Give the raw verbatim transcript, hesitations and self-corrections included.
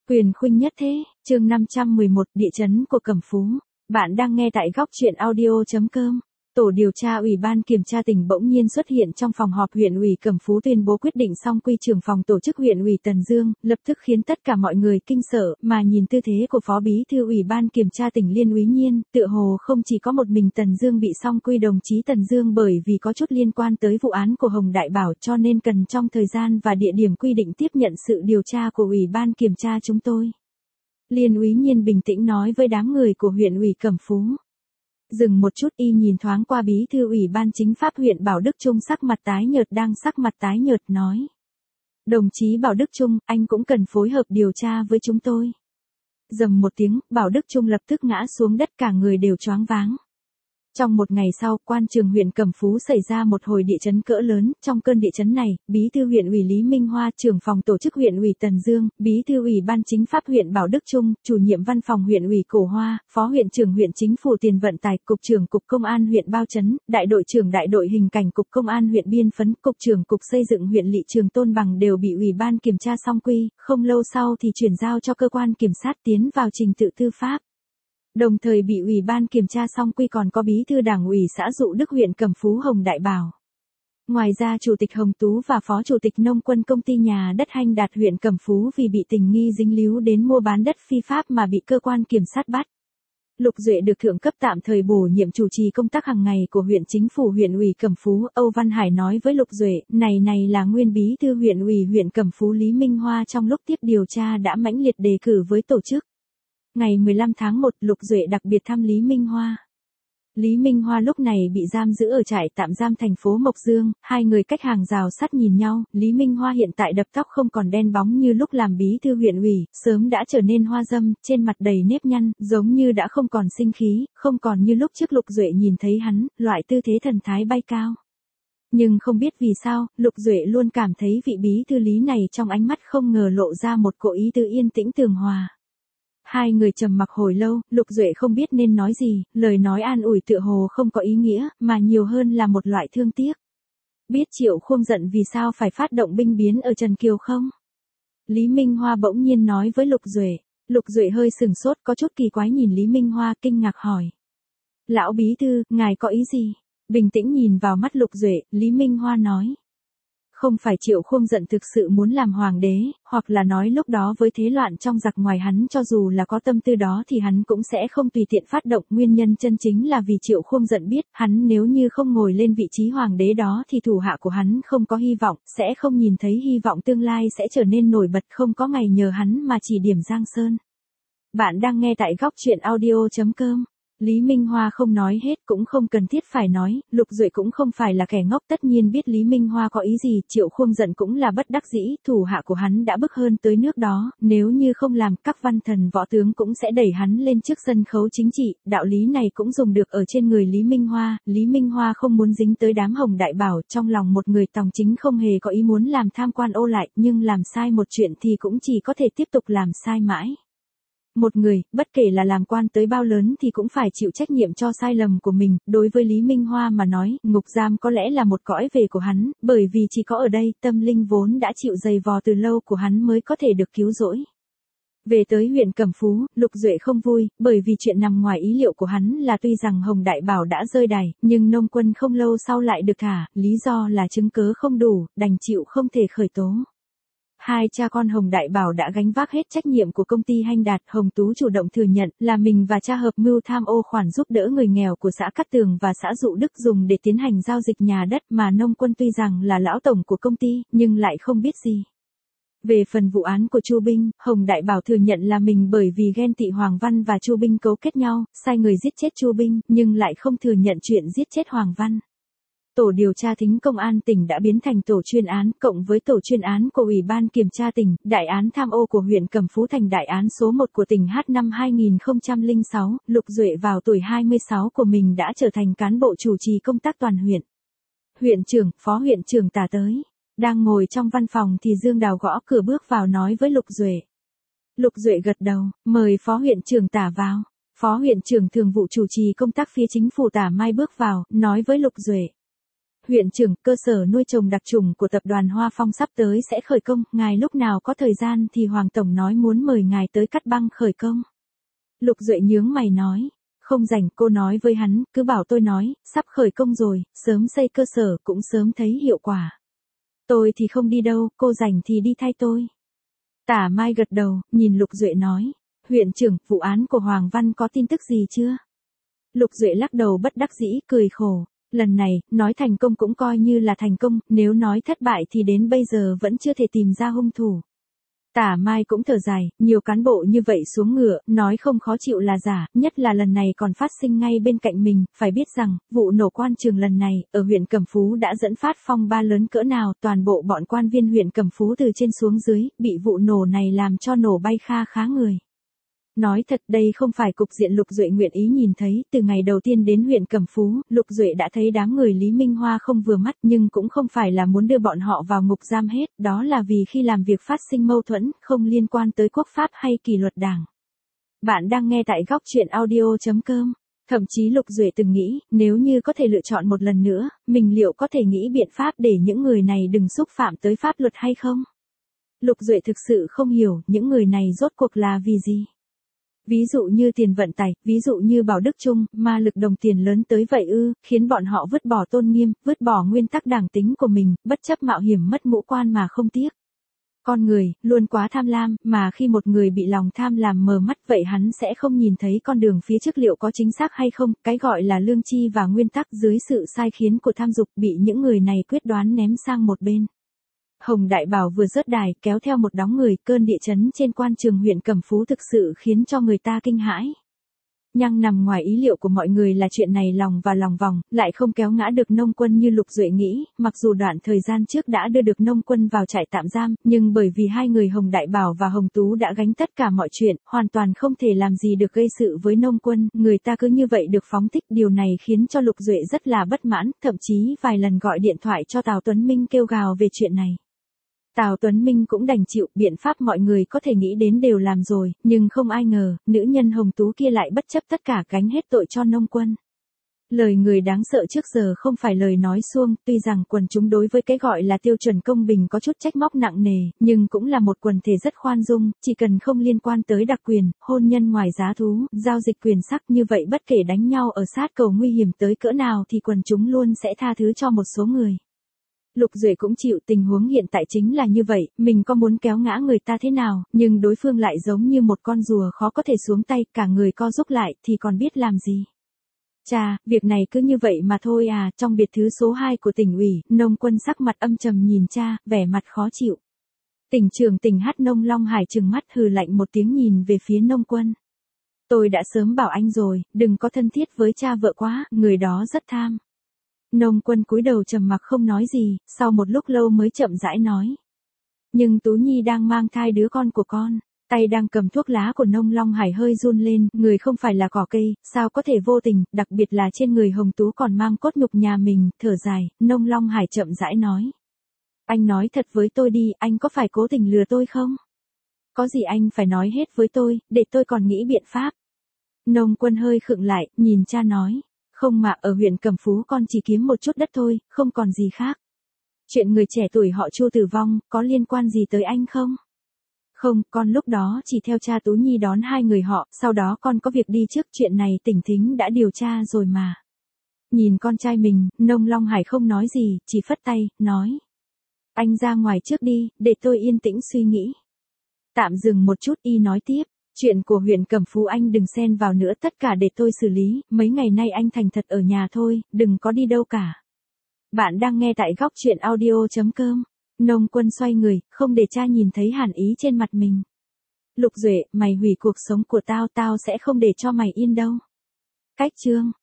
Quyền khuynh nhất thế, chương năm trăm mười một, địa chấn của Cẩm Phú. Bạn đang nghe tại góc truyện audio chấm com. Tổ điều tra Ủy ban Kiểm tra tỉnh bỗng nhiên xuất hiện trong phòng họp huyện ủy Cẩm Phú tuyên bố quyết định xong quy trưởng phòng tổ chức huyện ủy Tần Dương, lập tức khiến tất cả mọi người kinh sợ, mà nhìn tư thế của Phó Bí thư Ủy ban Kiểm tra tỉnh Liên Úy Nhiên, tựa hồ không chỉ có một mình Tần Dương bị xong quy. Đồng chí Tần Dương bởi vì có chút liên quan tới vụ án của Hồng Đại Bảo cho nên cần trong thời gian và địa điểm quy định tiếp nhận sự điều tra của Ủy ban Kiểm tra chúng tôi. Liên Úy Nhiên bình tĩnh nói với đám người của huyện ủy Cẩm Phú. Dừng một chút, y nhìn thoáng qua bí thư ủy ban chính pháp huyện Bảo Đức Trung sắc mặt tái nhợt đang sắc mặt tái nhợt nói. Đồng chí Bảo Đức Trung, anh cũng cần phối hợp điều tra với chúng tôi. Dầm một tiếng, Bảo Đức Trung lập tức ngã xuống đất, cả người đều choáng váng. Trong một ngày sau, quan trường huyện Cẩm Phú xảy ra một hồi địa chấn cỡ lớn. Trong cơn địa chấn này, bí thư huyện ủy Lý Minh Hoa, trưởng phòng tổ chức huyện ủy Tần Dương, bí thư ủy ban chính pháp huyện Bảo Đức Trung, chủ nhiệm văn phòng huyện ủy Cổ Hoa, phó huyện trưởng huyện chính phủ tiền vận tải, cục trưởng cục công an huyện Bao Chấn, đại đội trưởng đại đội hình cảnh cục công an huyện Biên Phấn, cục trưởng cục xây dựng huyện Lỵ Trường Tôn Bằng đều bị ủy ban kiểm tra xong quy, không lâu sau thì chuyển giao cho cơ quan kiểm sát tiến vào trình tự tư pháp. Đồng thời bị Ủy ban Kiểm tra xong quy còn có bí thư đảng ủy xã Dụ Đức huyện Cẩm Phú Hồng Đại Bảo. Ngoài ra Chủ tịch Hồng Tú và Phó Chủ tịch Nông quân công ty nhà đất Hanh Đạt huyện Cẩm Phú vì bị tình nghi dính líu đến mua bán đất phi pháp mà bị cơ quan kiểm sát bắt. Lục Duệ được thượng cấp tạm thời bổ nhiệm chủ trì công tác hàng ngày của huyện chính phủ huyện ủy Cẩm Phú. Âu Văn Hải nói với Lục Duệ, này này là nguyên bí thư huyện ủy huyện Cẩm Phú Lý Minh Hoa trong lúc tiếp điều tra đã mãnh liệt đề cử với tổ chức. Ngày mười lăm tháng một, Lục Duệ đặc biệt thăm Lý Minh Hoa. Lý Minh Hoa lúc này bị giam giữ ở trại tạm giam thành phố Mộc Dương, hai người cách hàng rào sắt nhìn nhau. Lý Minh Hoa hiện tại đập tóc không còn đen bóng như lúc làm bí thư huyện ủy, sớm đã trở nên hoa râm, trên mặt đầy nếp nhăn, giống như đã không còn sinh khí, không còn như lúc trước Lục Duệ nhìn thấy hắn, loại tư thế thần thái bay cao. Nhưng không biết vì sao, Lục Duệ luôn cảm thấy vị bí thư Lý này trong ánh mắt không ngờ lộ ra một cỗ ý tứ yên tĩnh tường hòa. Hai người trầm mặc hồi lâu, Lục Duệ không biết nên nói gì, lời nói an ủi tựa hồ không có ý nghĩa, mà nhiều hơn là một loại thương tiếc. Biết Triệu Khuông giận vì sao phải phát động binh biến ở Trần Kiều không? Lý Minh Hoa bỗng nhiên nói với Lục Duệ. Lục Duệ hơi sừng sốt, có chút kỳ quái nhìn Lý Minh Hoa, kinh ngạc hỏi. Lão bí thư, ngài có ý gì? Bình tĩnh nhìn vào mắt Lục Duệ, Lý Minh Hoa nói. Không phải Triệu Khuông giận thực sự muốn làm hoàng đế, hoặc là nói lúc đó với thế loạn trong giặc ngoài hắn cho dù là có tâm tư đó thì hắn cũng sẽ không tùy tiện phát động. Nguyên nhân chân chính là vì Triệu Khuông giận biết, hắn nếu như không ngồi lên vị trí hoàng đế đó thì thủ hạ của hắn không có hy vọng, sẽ không nhìn thấy hy vọng tương lai sẽ trở nên nổi bật, không có ngày nhờ hắn mà chỉ điểm Giang Sơn. Bạn đang nghe tại góc truyện audio chấm com. Lý Minh Hoa không nói hết cũng không cần thiết phải nói, Lục Duệ cũng không phải là kẻ ngốc, tất nhiên biết Lý Minh Hoa có ý gì. Triệu Khuông giận cũng là bất đắc dĩ, thủ hạ của hắn đã bức hơn tới nước đó, nếu như không làm các văn thần võ tướng cũng sẽ đẩy hắn lên trước sân khấu chính trị, đạo lý này cũng dùng được ở trên người Lý Minh Hoa. Lý Minh Hoa không muốn dính tới đám Hồng Đại Bảo, trong lòng một người tòng chính không hề có ý muốn làm tham quan ô lại, nhưng làm sai một chuyện thì cũng chỉ có thể tiếp tục làm sai mãi. Một người, bất kể là làm quan tới bao lớn thì cũng phải chịu trách nhiệm cho sai lầm của mình. Đối với Lý Minh Hoa mà nói, ngục giam có lẽ là một cõi về của hắn, bởi vì chỉ có ở đây, tâm linh vốn đã chịu dày vò từ lâu của hắn mới có thể được cứu rỗi. Về tới huyện Cẩm Phú, Lục Duệ không vui, bởi vì chuyện nằm ngoài ý liệu của hắn là tuy rằng Hồng Đại Bảo đã rơi đài, nhưng Nông quân không lâu sau lại được thả, lý do là chứng cớ không đủ, đành chịu không thể khởi tố. Hai cha con Hồng Đại Bảo đã gánh vác hết trách nhiệm của công ty Hanh Đạt. Hồng Tú chủ động thừa nhận là mình và cha hợp mưu tham ô khoản giúp đỡ người nghèo của xã Cát Tường và xã Dụ Đức dùng để tiến hành giao dịch nhà đất, mà Nông quân tuy rằng là lão tổng của công ty, nhưng lại không biết gì. Về phần vụ án của Chu Binh, Hồng Đại Bảo thừa nhận là mình bởi vì ghen tị Hoàng Văn và Chu Binh cấu kết nhau, sai người giết chết Chu Binh, nhưng lại không thừa nhận chuyện giết chết Hoàng Văn. Tổ điều tra thính công an tỉnh đã biến thành tổ chuyên án, cộng với tổ chuyên án của Ủy ban Kiểm tra tỉnh, đại án tham ô của huyện Cẩm Phú thành đại án số một của tỉnh H năm hai nghìn không trăm lẻ sáu. Lục Duệ vào tuổi hai mươi sáu của mình đã trở thành cán bộ chủ trì công tác toàn huyện. Huyện trưởng, phó huyện trưởng Tả tới. Đang ngồi trong văn phòng thì Dương Đào gõ cửa bước vào nói với Lục Duệ. Lục Duệ gật đầu, mời phó huyện trưởng Tả vào. Phó huyện trưởng thường vụ chủ trì công tác phía chính phủ Tả Mai bước vào, nói với Lục Duệ. Huyện trưởng, cơ sở nuôi trồng đặc trùng của tập đoàn Hoa Phong sắp tới sẽ khởi công, ngài lúc nào có thời gian thì Hoàng Tổng nói muốn mời ngài tới Cát Băng khởi công. Lục Duệ nhướng mày nói, không rảnh, cô nói với hắn, cứ bảo tôi nói, sắp khởi công rồi, sớm xây cơ sở cũng sớm thấy hiệu quả. Tôi thì không đi đâu, cô rảnh thì đi thay tôi. Tả Mai gật đầu, nhìn Lục Duệ nói, huyện trưởng, vụ án của Hoàng Văn có tin tức gì chưa? Lục Duệ lắc đầu bất đắc dĩ, cười khổ. Lần này, nói thành công cũng coi như là thành công, nếu nói thất bại thì đến bây giờ vẫn chưa thể tìm ra hung thủ. Tả Mai cũng thở dài, nhiều cán bộ như vậy xuống ngựa, nói không khó chịu là giả, nhất là lần này còn phát sinh ngay bên cạnh mình, phải biết rằng, vụ nổ quan trường lần này, ở huyện Cẩm Phú đã dẫn phát phong ba lớn cỡ nào, toàn bộ bọn quan viên huyện Cẩm Phú từ trên xuống dưới, bị vụ nổ này làm cho nổ bay kha khá người. Nói thật đây không phải cục diện Lục Duệ nguyện ý nhìn thấy, từ ngày đầu tiên đến huyện Cẩm Phú, Lục Duệ đã thấy đám người Lý Minh Hoa không vừa mắt nhưng cũng không phải là muốn đưa bọn họ vào ngục giam hết, đó là vì khi làm việc phát sinh mâu thuẫn, không liên quan tới quốc pháp hay kỷ luật đảng. Bạn đang nghe tại góc truyện audio chấm com. Thậm chí Lục Duệ từng nghĩ, nếu như có thể lựa chọn một lần nữa, mình liệu có thể nghĩ biện pháp để những người này đừng xúc phạm tới pháp luật hay không? Lục Duệ thực sự không hiểu, những người này rốt cuộc là vì gì? Ví dụ như tiền vận tải, ví dụ như Bảo Đức Trung, ma lực đồng tiền lớn tới vậy ư, khiến bọn họ vứt bỏ tôn nghiêm, vứt bỏ nguyên tắc đảng tính của mình, bất chấp mạo hiểm mất ngũ quan mà không tiếc. Con người, luôn quá tham lam, mà khi một người bị lòng tham làm mờ mắt vậy hắn sẽ không nhìn thấy con đường phía trước liệu có chính xác hay không, cái gọi là lương tri và nguyên tắc dưới sự sai khiến của tham dục bị những người này quyết đoán ném sang một bên. Hồng Đại Bảo vừa rớt đài, kéo theo một đống người, cơn địa chấn trên quan trường huyện Cẩm Phú thực sự khiến cho người ta kinh hãi. Nhưng nằm ngoài ý liệu của mọi người là chuyện này lòng và lòng vòng, lại không kéo ngã được nông quân như Lục Duệ nghĩ, mặc dù đoạn thời gian trước đã đưa được nông quân vào trại tạm giam, nhưng bởi vì hai người Hồng Đại Bảo và Hồng Tú đã gánh tất cả mọi chuyện, hoàn toàn không thể làm gì được gây sự với nông quân, người ta cứ như vậy được phóng thích, điều này khiến cho Lục Duệ rất là bất mãn, thậm chí vài lần gọi điện thoại cho Tào Tuấn Minh kêu gào về chuyện này. Tào Tuấn Minh cũng đành chịu, biện pháp mọi người có thể nghĩ đến đều làm rồi, nhưng không ai ngờ, nữ nhân Hồng Tú kia lại bất chấp tất cả gánh hết tội cho nông quân. Lời người đáng sợ trước giờ không phải lời nói suông, tuy rằng quần chúng đối với cái gọi là tiêu chuẩn công bình có chút trách móc nặng nề, nhưng cũng là một quần thể rất khoan dung, chỉ cần không liên quan tới đặc quyền, hôn nhân ngoài giá thú, giao dịch quyền sắc như vậy bất kể đánh nhau ở sát cầu nguy hiểm tới cỡ nào thì quần chúng luôn sẽ tha thứ cho một số người. Lục Duệ cũng chịu, tình huống hiện tại chính là như vậy, mình có muốn kéo ngã người ta thế nào, nhưng đối phương lại giống như một con rùa khó có thể xuống tay, cả người co rúm lại thì còn biết làm gì. Chà, việc này cứ như vậy mà thôi à, trong biệt thự số hai của tỉnh ủy, nông quân sắc mặt âm trầm nhìn cha, vẻ mặt khó chịu. Tỉnh trưởng tỉnh Hát Nông Long Hải trừng mắt hừ lạnh một tiếng nhìn về phía nông quân. Tôi đã sớm bảo anh rồi, đừng có thân thiết với cha vợ quá, người đó rất tham. Nông quân cúi đầu trầm mặc không nói gì, sau một lúc lâu mới chậm rãi nói. Nhưng Tú Nhi đang mang thai đứa con của con, tay đang cầm thuốc lá của Nông Long Hải hơi run lên, người không phải là cỏ cây, sao có thể vô tình, đặc biệt là trên người Hồng Tú còn mang cốt nhục nhà mình, thở dài, Nông Long Hải chậm rãi nói. Anh nói thật với tôi đi, anh có phải cố tình lừa tôi không? Có gì anh phải nói hết với tôi, để tôi còn nghĩ biện pháp. Nông quân hơi khựng lại, nhìn cha nói. Không mà, ở huyện Cẩm Phú con chỉ kiếm một chút đất thôi, không còn gì khác. Chuyện người trẻ tuổi họ Chu tử vong, có liên quan gì tới anh không? Không, con lúc đó chỉ theo cha Tú Nhi đón hai người họ, sau đó con có việc đi trước, chuyện này tỉnh thính đã điều tra rồi mà. Nhìn con trai mình, Nông Long Hải không nói gì, chỉ phất tay, nói. Anh ra ngoài trước đi, để tôi yên tĩnh suy nghĩ. Tạm dừng một chút, y nói tiếp. Chuyện của huyện Cẩm Phú anh đừng xen vào nữa, tất cả để tôi xử lý, mấy ngày nay anh thành thật ở nhà thôi, đừng có đi đâu cả. Bạn đang nghe tại góc truyện audio chấm com. Nông quân xoay người, không để cha nhìn thấy hàn ý trên mặt mình. Lục Duệ, mày hủy cuộc sống của tao, tao sẽ không để cho mày yên đâu. Cách chương.